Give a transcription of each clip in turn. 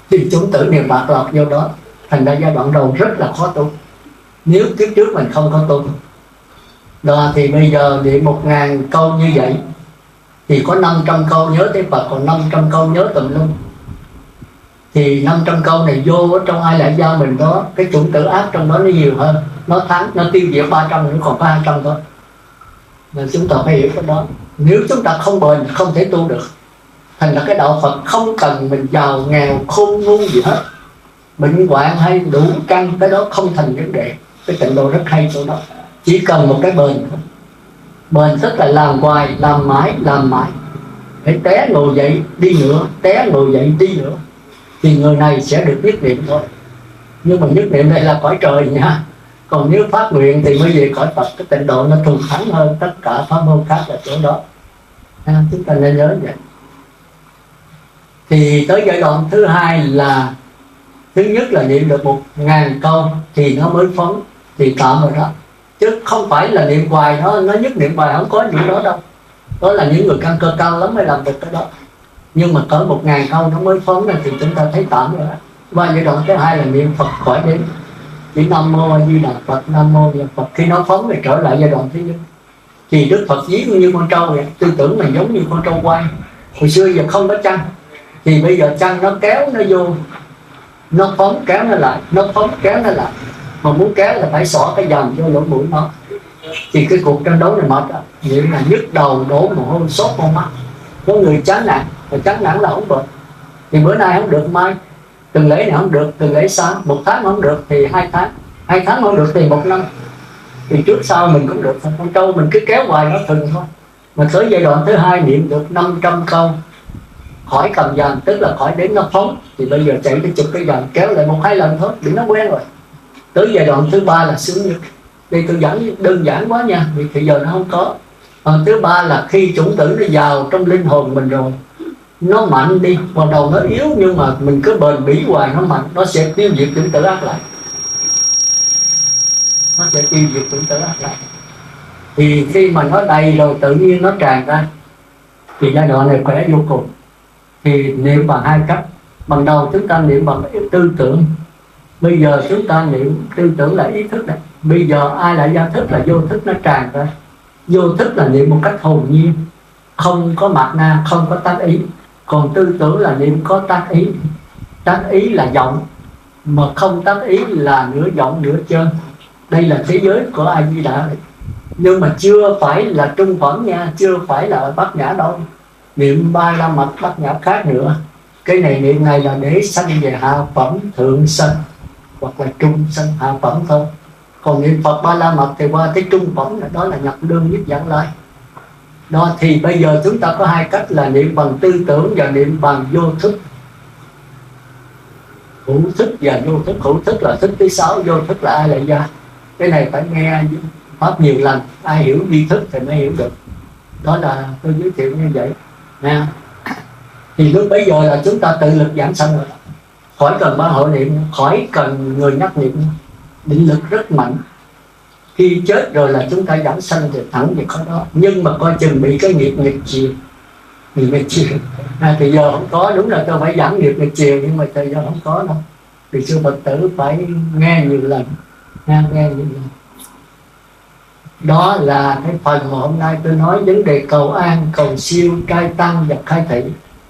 thì chủng tử niệm bạc lọt vô đó, thành ra giai đoạn đầu rất là khó tu nếu kiếp trước mình không có tu. Đó thì bây giờ niệm 1000 câu như vậy thì có 500 câu nhớ tới Phật, còn 500 câu nhớ tùm lum. Thì 500 câu này vô ở trong ai lại giao mình đó, cái chủng tử ác trong đó nó nhiều hơn, nó thắng, nó tiêu diệt 300 nữa còn có 200 thôi. Nên chúng ta phải hiểu cái đó. Nếu chúng ta không bền không thể tu được. Thành ra cái đạo Phật không cần mình giàu nghèo khôn ngu gì hết, bệnh hoạn hay đủ căn, cái đó không thành vấn đề. Cái tịnh độ rất hay chỗ đó, chỉ cần một cái bền thôi. Bền tức là làm hoài, làm mãi, phải té ngồi dậy đi nữa, té ngồi dậy đi nữa, thì người này sẽ được nhất niệm thôi. Nhưng mà nhất niệm này là cõi trời nha. Còn nếu phát nguyện thì mới về cõi Phật. Cái tịnh độ nó thù thắng hơn tất cả pháp môn khác là chỗ đó. Chúng ta nên nhớ vậy. Thì tới giai đoạn thứ hai là thứ nhất là niệm được 1000 câu thì nó mới phóng, thì tạm rồi đó. Chứ không phải là niệm hoài nó nhất niệm hoài, không có những đó đâu. Đó là những người căn cơ cao lắm mới làm được cái đó. Nhưng mà cỡ 1000 câu nó mới phóng thì chúng ta thấy tạm rồi đó. Và giai đoạn thứ hai là niệm Phật khỏi đến, chỉ Nam Mô A Di Đà Phật, Nam Mô A Di Đà Phật. Khi nó phóng thì trở lại giai đoạn thứ nhất. Thì Đức Phật ví như con trâu vậy, tư tưởng mình giống như con trâu quay. Hồi xưa giờ không có chăn, thì bây giờ chăn nó kéo nó vô, nó phóng kéo nó lại, nó phóng kéo nó lại. Mà muốn kéo là phải xỏ cái dầm vô lỗ mũi nó. Thì cái cuộc tranh đấu này mệt á, nghĩa là nhức đầu, đổ mồ hôi, sốt con mắt. Có người chán nản, và chán nản là không bệnh. Thì bữa nay không được, mai tuần lễ này không được, tuần lễ sau, 1 tháng không được thì 2 tháng, 2 tháng không được thì 1 năm. Thì trước sau mình cũng được. Con trâu mình cứ kéo hoài nó thừng thôi. Mà tới giai đoạn thứ hai niệm được 500 câu khỏi cầm dàn, tức là khỏi đến nó phóng. Thì bây giờ chạy cái chụp cái dàn kéo lại 1-2 lần thôi, bị nó quen rồi. Tới giai đoạn thứ ba là sướng nhất. Đây tôi giảng đơn giản quá nha, vì thì giờ nó không có. Thứ ba là khi chủng tử nó vào trong linh hồn mình rồi, nó mạnh đi, vào đầu nó yếu nhưng mà mình cứ bền bỉ hoài nó mạnh, nó sẽ tiêu diệt chủng tử ác lại. Nó sẽ tiêu diệt chủng tử ác lại. Thì khi mà nó đầy rồi tự nhiên nó tràn ra, thì giai đoạn này khỏe vô cùng. Thì niệm bằng 2 cách. Ban đầu chúng ta niệm bằng tư tưởng, bây giờ chúng ta niệm tư tưởng là ý thức đấy. Bây giờ ai lại gia thức là vô thức nó tràn ra. Vô thức là niệm một cách hồn nhiên, không có mạt na, không có tác ý. Còn tư tưởng là niệm có tác ý. Tác ý là giọng, mà không tác ý là nửa giọng nửa chân. Đây là thế giới của A Di Đà. Nhưng mà chưa phải là trung phẩm nha, chưa phải là bát nhã đâu. Niệm 3 la mật bát nhã khác nữa. Cái này niệm này là để sanh về hạ phẩm thượng sanh, hoặc là trung sanh, hạ phẩm thôi. Còn niệm Phật 3 la mật thì qua tới trung phẩm, đó là nhập lương nhất dẫn lai. Đó thì bây giờ chúng ta có 2 cách là niệm bằng tư tưởng và niệm bằng vô thức. Hữu thức và vô thức. Hữu thức là thức thứ 6, vô thức là ai lại gia. Cái này phải nghe Pháp nhiều lần, ai hiểu vi thức thì mới hiểu được. Đó là tôi giới thiệu như vậy nha. Thì lúc bấy giờ là chúng ta tự lực giảng sanh rồi, khỏi cần ba hội niệm, khỏi cần người nhắc niệm. Định lực rất mạnh. Khi chết rồi là chúng ta giảng sanh thì thẳng về có đó. Nhưng mà coi chừng bị cái nghiệp nghịch chiều. Nghịch chiều thì giờ không có. Đúng là tôi phải giảng nghiệp nghịch chiều, nhưng mà thời giờ không có đâu. Thì sư Phật tử phải nghe nhiều lần, nghe nhiều lần. Đó là cái phần mà hôm nay tôi nói vấn đề cầu an, cầu siêu, trai tăng và khai thị.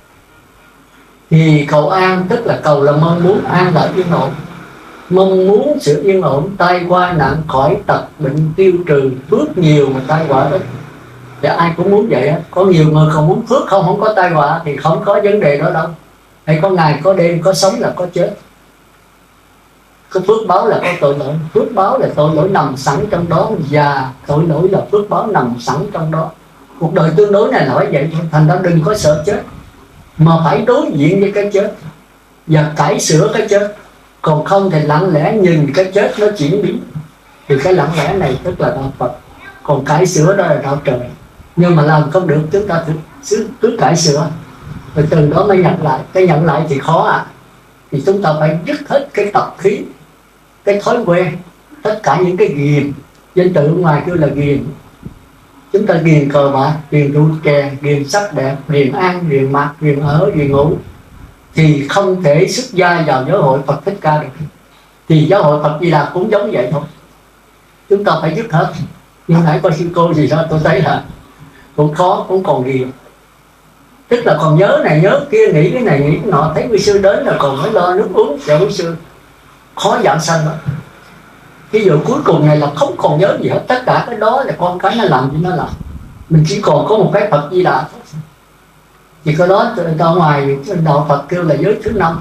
Thì cầu an tức là cầu là mong muốn, an là yên ổn. Mong muốn sự yên ổn, tai qua nạn khỏi, tật bệnh tiêu trừ, phước nhiều mà tai họa ít. Thì ai cũng muốn vậy á. Có nhiều người còn muốn phước không có tai họa thì không có vấn đề đó đâu. Hay có ngày có đêm, có sống là có chết. Có phước báo là có tội lỗi. Phước báo là tội lỗi nằm sẵn trong đó, và tội lỗi là phước báo nằm sẵn trong đó. Cuộc đời tương đối này là phải vậy thôi. Thành ra đừng có sợ chết, mà phải đối diện với cái chết và cải sửa cái chết. Còn không thì lặng lẽ nhìn cái chết nó chuyển biến. Thì cái lặng lẽ này tức là đạo Phật. Còn cải sửa đó là đạo trời. Nhưng mà làm không được, chúng ta cứ cải sửa, rồi từ đó mới nhận lại. Cái nhận lại thì khó ạ. Thì chúng ta phải dứt hết cái tập khí, cái thói quen, tất cả những cái ghiền. Danh từ ngoài kêu là ghiền. Chúng ta ghiền cờ bạc, ghiền rượu chè, ghiền sắc đẹp, ghiền ăn, ghiền mặc, ghiền ở, ghiền ngủ. thì không thể xuất gia vào giáo hội Phật Thích Ca được. Thì giáo hội Phật Di Đà cũng giống vậy thôi, chúng ta phải dứt hết. Nhưng nãy coi sư cô gì đó tôi thấy là cũng khó, cũng còn ghiền, tức là còn nhớ này nhớ kia, nghĩ cái này nghĩ cái nọ, thấy quý sư đến là còn phải lo nước uống cho quý sư, khó giảm sanh đó. Cái giờ cuối cùng này là không còn nhớ gì hết, tất cả cái đó là con cái nó làm cho nó làm, mình chỉ còn có một cái Phật Di Đà thôi. Thì cái đó ra ngoài đạo Phật kêu là giới thứ 5,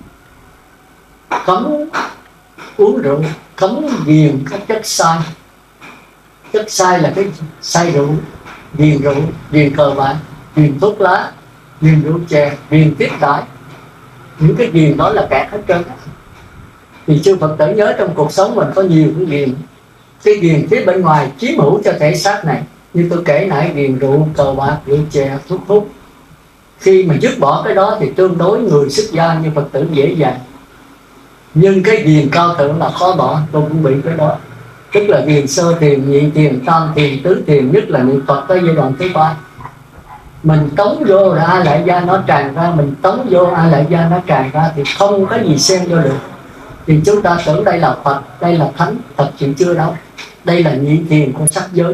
cấm uống rượu, cấm ghiền các chất sai. Chất sai là cái say rượu, ghiền rượu, ghiền cờ bạc, ghiền thuốc lá, ghiền rượu chè, ghiền tiếp đãi. Những cái ghiền đó là kẹt hết trơn. Thì chư Phật tử nhớ trong cuộc sống mình có nhiều cái ghiền. Cái ghiền phía bên ngoài chiếm hữu cho thể xác này, như tôi kể nãy, ghiền rượu, cờ bạc, rượu chè, thuốc hút. Khi mà dứt bỏ cái đó thì tương đối người xuất gia như Phật tử dễ dàng. Nhưng cái ghiền cao thượng là khó bỏ, tôi cũng bị cái đó. Tức là ghiền sơ thiền, nhị thiền, tam thiền, tứ thiền, nhất là niệm Phật tới giai đoạn thứ 3. Mình tống vô là A Lại Gia nó tràn ra, mình tống vô A Lại Gia nó tràn ra, thì không có gì xen vô được. Thì chúng ta tưởng đây là Phật, đây là Thánh, thật sự chưa đâu. Đây là nhị thiền của sắc giới.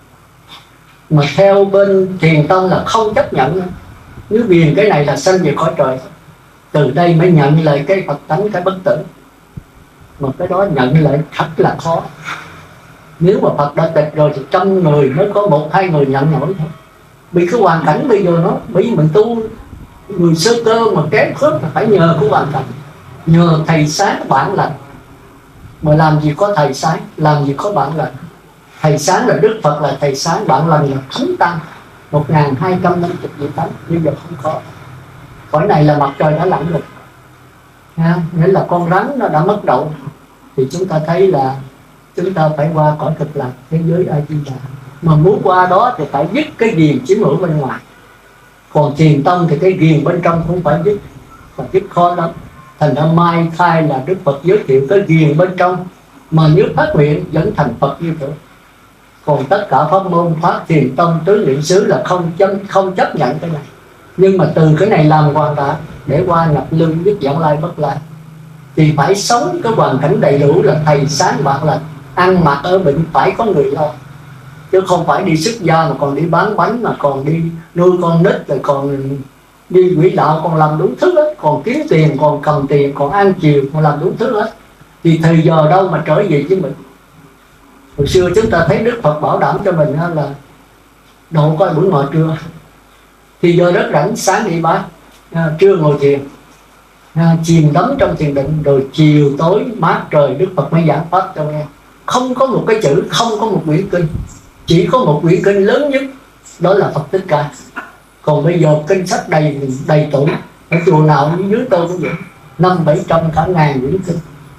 Mà theo bên thiền tông là không chấp nhận nữa. Nếu ghiền cái này là sanh về cõi trời. Từ đây mới nhận lại cái Phật tánh, cái bất tử. Mà cái đó nhận lại thật là khó. Nếu mà Phật đã tịch rồi thì 100 người mới có 1-2 người nhận nổi thôi. Vì cái hoàn cảnh bây giờ nó, bởi vì mình tu người sơ cơ mà kém khớp là phải nhờ cái hoàn cảnh, nhờ thầy sáng bản lành. Mà làm gì có thầy sáng, làm gì có bản lành. Thầy sáng là Đức Phật là thầy sáng, bản lành là Thánh Tăng 1250 vị Thánh, bây giờ không có. Cõi này là mặt trời đã lặn rồi, nghĩa là con rắn nó đã mất đậu. Thì chúng ta thấy là chúng ta phải qua cõi Cực Lạc, thế giới A Di Đà. Mà muốn qua đó thì phải dứt cái ghiền chiếm hữu bên ngoài. Còn thiền tông thì cái ghiền bên trong cũng phải dứt, và dứt khó lắm. Thành ra mai khai là Đức Phật giới thiệu cái ghiền bên trong, mà nếu phát nguyện vẫn thành Phật như vậy. Còn tất cả pháp môn pháp thiền tông tứ niệm xứ là không chấp nhận cái này. Nhưng mà từ cái này làm hoàn toàn để qua nhập lưng biết giảng lai bất lai, thì phải sống cái hoàn cảnh đầy đủ là thầy sáng bạc lành, ăn mặc ở bệnh phải có người lo, chứ không phải đi xuất gia mà còn đi bán bánh, mà còn đi nuôi con nít, rồi còn đi quỹ đạo, còn làm đủ thứ hết, còn kiếm tiền, còn cầm tiền, còn ăn chiều, còn làm đủ thứ hết. Thì thời giờ đâu mà trở về với mình. Hồi xưa chúng ta thấy Đức Phật bảo đảm cho mình là độ coi buổi ngồi trưa, thì giờ rất rảnh, sáng đi bác, trưa ngồi thiền, chìm đắm trong thiền định, rồi chiều tối mát trời Đức Phật mới giảng pháp cho nghe. Không có một cái chữ, không có một quyển kinh, chỉ có một quyển kinh lớn nhất, đó là Phật Thích Ca. Còn bây giờ kinh sách đầy tủ, ở chùa nào như dưới tôi cũng vậy, 500-700 cả ngàn quyển kinh,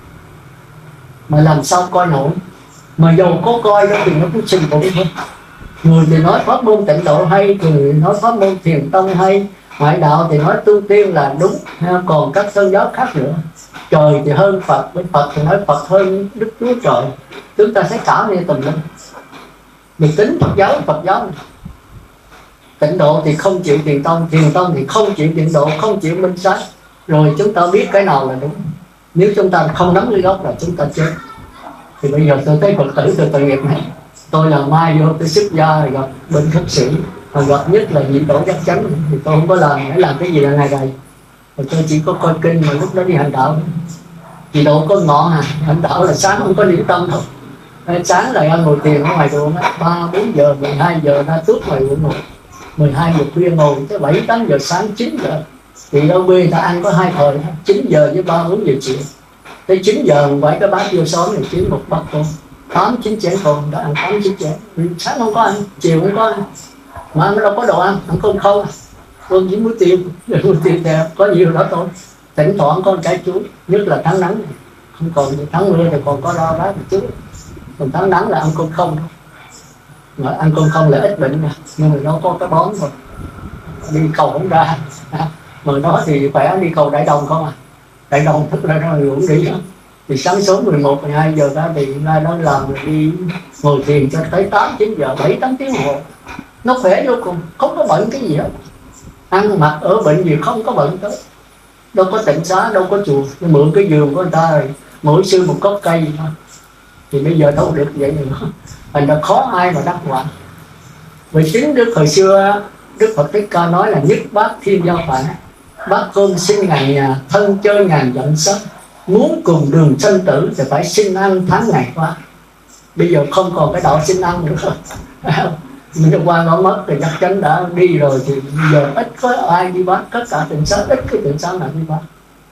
mà làm sao coi nổi. Mà dầu có coi đó thì nó cũng sinh tụng thôi. Người thì nói pháp môn tịnh độ hay, người nói pháp môn thiền tông hay, ngoại đạo thì nói tu tiên là đúng, còn các tôn giáo khác nữa. Trời thì hơn Phật, với Phật thì nói Phật hơn Đức Chúa Trời. Chúng ta sẽ cảm nghe tùm lum. Mình tính Phật giáo này. Tịnh độ thì không chịu thiền tông thì không chịu tịnh độ, không chịu minh sát. Rồi chúng ta biết cái nào là đúng. Nếu chúng ta không nắm cái gốc là chúng ta chết. Thì bây giờ tôi thấy Phật tử tôi tội nghiệp này. Tôi là mai vô tôi xuất gia gặp bên khất sĩ, mà gặp nhất là nhị tổ giác chánh, thì tôi không có làm, phải làm cái gì là ngày đây. Rồi tôi chỉ có coi kinh, mà lúc đó đi hành đạo. Chị độ có ngọn hành đạo là sáng không có niệm tâm thôi. Sáng là ăn ngồi tiền ở ngoài ruộng 3-4 giờ, 12 giờ ra tuốt ngoài ruộng ngồi, 12 giờ khuya ngồi tới 7-8 giờ sáng, 9 giờ. Thì đâu quê người ta ăn có 2 thời, 9 giờ với 3-4 giờ chiều. Tới 9 giờ quay cái bát vô xóm thì kiếm một bát cơm 8-9 chén cơm, đã ăn 8-9 chén. Sáng không có ăn, chiều không có ăn, mà nó đâu có đồ ăn cơm không. Cơm với muối tiêu theo, có nhiều đó thôi. Thỉnh thoảng có trái chuối, nhất là tháng nắng, không còn tháng mưa thì còn có rau rác một chút. Còn tháng nắng là ăn cơm không thôi. Mà ăn cơm không là ít bệnh mà, nhưng mà nó có cái bón thôi. Đi cầu không ra, mà nó thì khỏe, đi cầu Đại Đồng không à. Đại Đồng thức ra nó ngủ đi đó. Thì sáng sớm 11-12 giờ ra thì ra đó làm, rồi đi ngồi thiền cho tới 8-9 giờ, 7-8 tiếng hồ. Nó khỏe vô cùng, không có bệnh cái gì hết. Ăn mặc ở bệnh gì không có bệnh tới. đâu có tịnh xá, đâu có chùa, mượn cái giường của người ta rồi mỗi sư một gốc cây thôi. Thì bây giờ đâu được vậy nữa, thành ra khó ai mà đắc quả. Vì chính Đức hồi xưa Đức Phật Thích Ca nói là nhất bát thiên giao phản, bát cơm xin ngàn nhà, thân chơi ngàn dặm sắc, muốn cùng đường sanh tử thì phải xin ăn tháng ngày qua. Bây giờ không còn cái đạo xin ăn nữa. Mình qua nó mất thì chắc chắn đã đi rồi, thì bây giờ ít có ai đi bát, tất cả tịnh xá ít cái tịnh xá nào đi bát.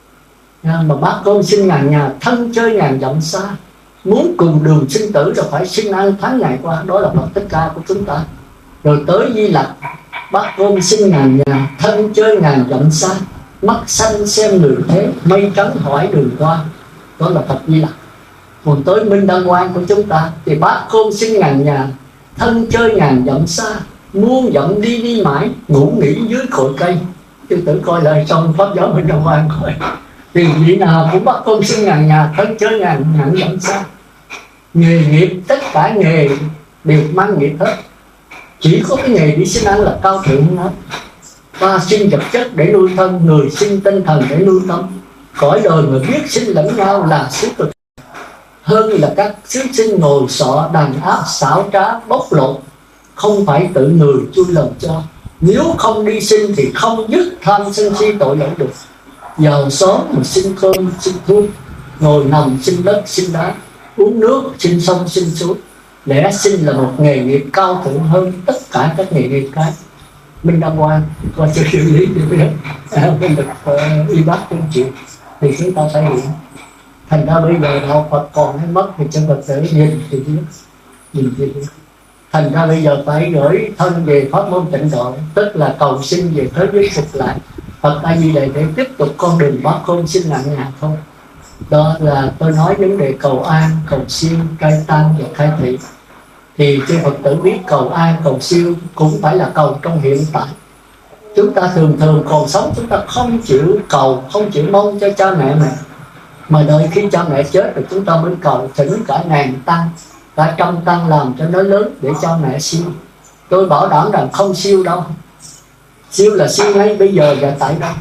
Mà bát cơm xin ngàn nhà, thân chơi ngàn dặm xa, muốn cùng đường sinh tử rồi phải xin ăn tháng ngày qua. Đó là Phật Thích Ca của chúng ta. Rồi tới Di Lặc, bát cơm xin ngàn nhà, thân chơi ngàn dặm xa, mắt xanh xem người thế, mây trắng hỏi đường qua. Đó là Phật Di Lặc. Còn tới Minh Đăng Quang của chúng ta thì bát cơm xin ngàn nhà, thân chơi ngàn dặm xa, muôn dặm đi đi mãi, ngủ nghỉ dưới cội cây. Chứ tự coi lại trong Pháp giáo Minh Đăng Quang coi, thì vị nào cũng bát cơm xin ngàn nhà, thân chơi ngàn dặm xa. Nghề nghiệp, tất cả nghề đều mang nghiệp hết, chỉ có cái nghề đi xin ăn là cao thượng hết. Ta sinh vật chất để nuôi thân, người sinh tinh thần để nuôi tâm. Cõi đời mà biết sinh lẫn nhau là xứ cực, hơn là các xứ sinh ngồi sọ đàn áp xảo trá bóc lột, không phải tự người chui lòng cho. Nếu không đi sinh thì không dứt tham sân si tội lỗi được. Giàu xóm mà xin cơm xin thuốc, ngồi nằm xin đất xin đá, uống nước xin sông xin suối. Lẽ sinh là một nghề nghiệp cao thượng hơn tất cả các nghề nghiệp khác. Minh Đăng Quang coi cho xử lý như thế bên được y bác cũng chịu, thì chúng ta phải hiểu. Thành ra bây giờ đạo Phật còn hay mất thì chân Phật tử nhìn thì biết, nhìn thì biết. Thành ra bây giờ phải gửi thân về pháp môn tịnh độ, tức là cầu xin về thế giới phục lại Phật A Di Đà để tiếp tục con đường bát cơm xin ngàn nhà thôi. Đó là tôi nói vấn đề cầu an, cầu siêu, trai tăng và khai thị. Thì chư Phật tử biết cầu an, cầu siêu cũng phải là cầu trong hiện tại. Chúng ta thường còn sống chúng ta không chịu cầu, không chịu mong cho cha mẹ mình, mà đợi khi cha mẹ chết rồi chúng ta mới cầu, thỉnh cả ngàn tăng, cả trăm tăng làm cho nó lớn để cho mẹ siêu. Tôi bảo đảm rằng không siêu đâu. Siêu là siêu ngay bây giờ và tại đâu.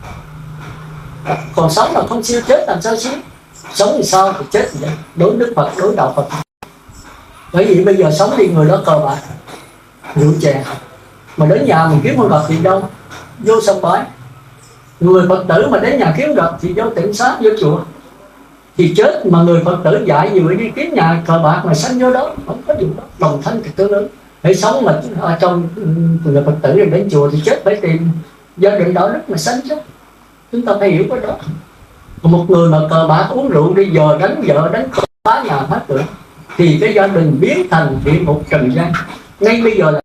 Còn sống là không siêu, chết làm sao siêu. Sống thì sao thì chết vậy. Đối Đức Phật, đối đạo Phật. Bởi vì bây giờ sống thì người đó cờ bạc, rượu chè, mà đến nhà mình kiếm không gặp thì đâu, vô sông bãi. Người Phật tử mà đến nhà kiếm gặp thì vô tịnh xá, vô chùa. Thì chết mà người Phật tử dạy gì vậy, đi kiếm nhà cờ bạc mà sanh vô đó, không có dụng đó. Đồng thanh cực tư lớn. Hãy sống mà trong người Phật tử rồi đến chùa thì chết phải tìm gia đình đạo đức mà sanh chứ. Chúng ta phải hiểu cái đó. Còn một người mà cờ bạc uống rượu đi giờ đánh vợ đánh con phá nhà hết rồi, thì cái gia đình biến thành địa ngục trần gian. Ngay bây giờ là